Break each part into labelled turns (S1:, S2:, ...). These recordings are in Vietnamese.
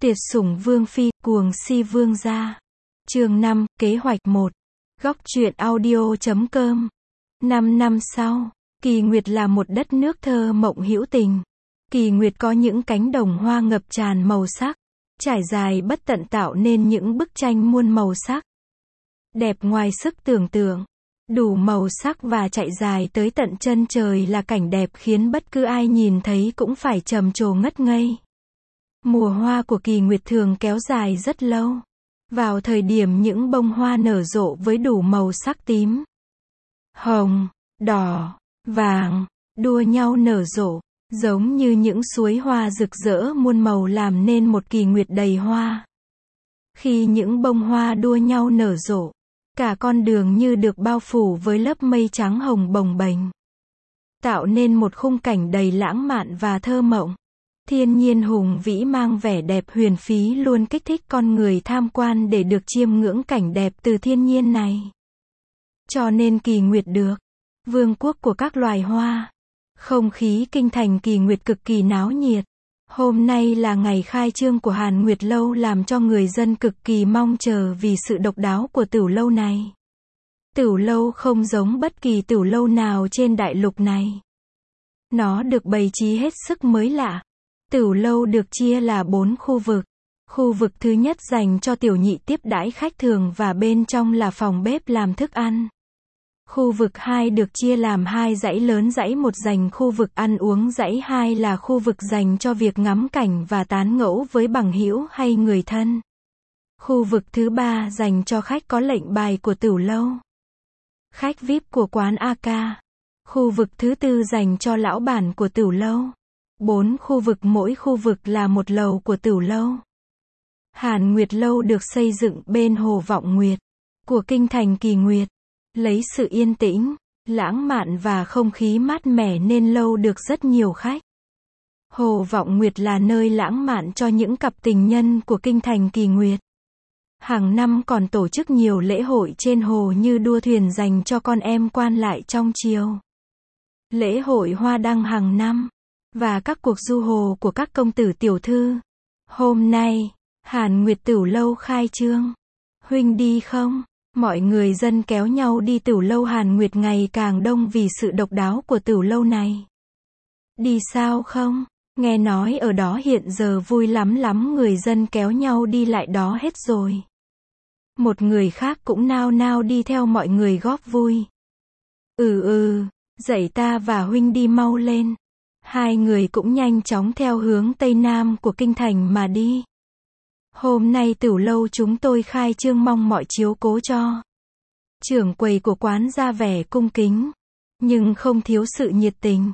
S1: Tuyệt sủng vương phi, cuồng si vương gia. Chương 5, kế hoạch 1. Góc truyện audio.com. 5 năm sau, Kỳ Nguyệt là một đất nước thơ mộng hữu tình. Kỳ Nguyệt có những cánh đồng hoa ngập tràn màu sắc, trải dài bất tận tạo nên những bức tranh muôn màu sắc. Đẹp ngoài sức tưởng tượng, đủ màu sắc và chạy dài tới tận chân trời là cảnh đẹp khiến bất cứ ai nhìn thấy cũng phải trầm trồ ngất ngây. Mùa hoa của Kỳ Nguyệt thường kéo dài rất lâu. Vào thời điểm những bông hoa nở rộ với đủ màu sắc tím, hồng, đỏ, vàng, đua nhau nở rộ, giống như những suối hoa rực rỡ muôn màu làm nên một Kỳ Nguyệt đầy hoa. Khi những bông hoa đua nhau nở rộ, cả con đường như được bao phủ với lớp mây trắng hồng bồng bềnh, tạo nên một khung cảnh đầy lãng mạn và thơ mộng. Thiên nhiên hùng vĩ mang vẻ đẹp huyền phí luôn kích thích con người tham quan để được chiêm ngưỡng cảnh đẹp từ thiên nhiên này. Cho nên Kỳ Nguyệt được vương quốc của các loài hoa. Không khí kinh thành Kỳ Nguyệt cực kỳ náo nhiệt. Hôm nay là ngày khai trương của Hàn Nguyệt Lâu làm cho người dân cực kỳ mong chờ vì sự độc đáo của tửu lâu này. Tửu lâu không giống bất kỳ tửu lâu nào trên đại lục này. Nó được bày trí hết sức mới lạ. Tửu lâu được chia là 4 khu vực. Khu vực thứ nhất dành cho tiểu nhị tiếp đãi khách thường và bên trong là phòng bếp làm thức ăn. Khu vực 2 được chia làm 2 dãy lớn, dãy 1 dành khu vực ăn uống, dãy 2 là khu vực dành cho việc ngắm cảnh và tán gẫu với bằng hữu hay người thân. Khu vực thứ 3 dành cho khách có lệnh bài của tửu lâu, khách VIP của quán AK. Khu vực thứ 4 dành cho lão bản của tửu lâu. 4 khu vực, mỗi khu vực là một lầu của tửu lâu. Hàn Nguyệt Lâu được xây dựng bên Hồ Vọng Nguyệt của kinh thành Kỳ Nguyệt, lấy sự yên tĩnh, lãng mạn và không khí mát mẻ nên lâu được rất nhiều khách. Hồ Vọng Nguyệt là nơi lãng mạn cho những cặp tình nhân của kinh thành Kỳ Nguyệt. Hàng năm còn tổ chức nhiều lễ hội trên hồ như đua thuyền dành cho con em quan lại trong triều, lễ hội hoa đăng hàng năm, và các cuộc du hồ của các công tử tiểu thư. Hôm nay, Hàn Nguyệt Tửu Lâu khai trương. Huynh đi không? Mọi người dân kéo nhau đi tửu lâu Hàn Nguyệt ngày càng đông vì sự độc đáo của tửu lâu này. Đi sao không? Nghe nói ở đó hiện giờ vui lắm, người dân kéo nhau đi lại đó hết rồi. Một người khác cũng nao nao đi theo mọi người góp vui. Dậy ta và huynh đi mau lên. Hai người cũng nhanh chóng theo hướng Tây Nam của kinh thành mà đi. Hôm nay tửu lâu chúng tôi khai trương, mong mọi chiếu cố cho. Trưởng quầy của quán ra vẻ cung kính, nhưng không thiếu sự nhiệt tình.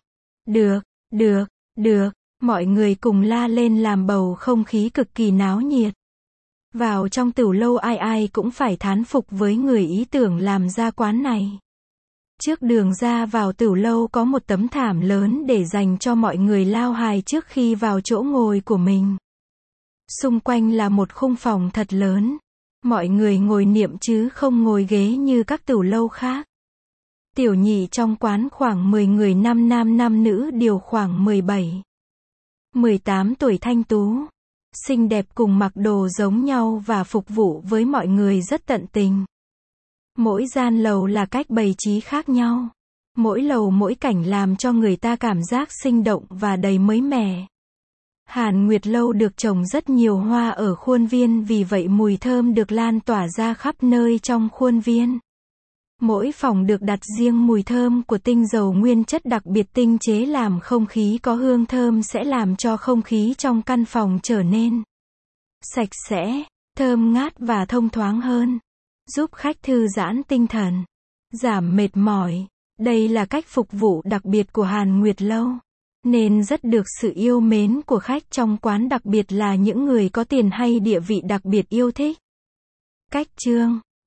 S1: Được, mọi người cùng la lên làm bầu không khí cực kỳ náo nhiệt. Vào trong tửu lâu ai cũng phải thán phục với người ý tưởng làm ra quán này. Trước đường ra vào tửu lâu có một tấm thảm lớn để dành cho mọi người lao hài trước khi vào chỗ ngồi của mình. Xung quanh là một khung phòng thật lớn. Mọi người ngồi niệm chứ không ngồi ghế như các tửu lâu khác. Tiểu nhị trong quán khoảng 10 người, 5 nam 5 nữ, đều khoảng 17, 18 tuổi, thanh tú, xinh đẹp, cùng mặc đồ giống nhau và phục vụ với mọi người rất tận tình. Mỗi gian lầu là cách bày trí khác nhau. Mỗi lầu mỗi cảnh làm cho người ta cảm giác sinh động và đầy mới mẻ. Hàn Nguyệt Lâu được trồng rất nhiều hoa ở khuôn viên, vì vậy mùi thơm được lan tỏa ra khắp nơi trong khuôn viên. Mỗi phòng được đặt riêng mùi thơm của tinh dầu nguyên chất đặc biệt tinh chế làm không khí có hương thơm, sẽ làm cho không khí trong căn phòng trở nên sạch sẽ, thơm ngát và thông thoáng hơn, giúp khách thư giãn tinh thần, giảm mệt mỏi. Đây là cách phục vụ đặc biệt của Hàn Nguyệt Lâu, nên rất được sự yêu mến của khách trong quán, đặc biệt là những người có tiền hay địa vị đặc biệt yêu thích. Cách trương.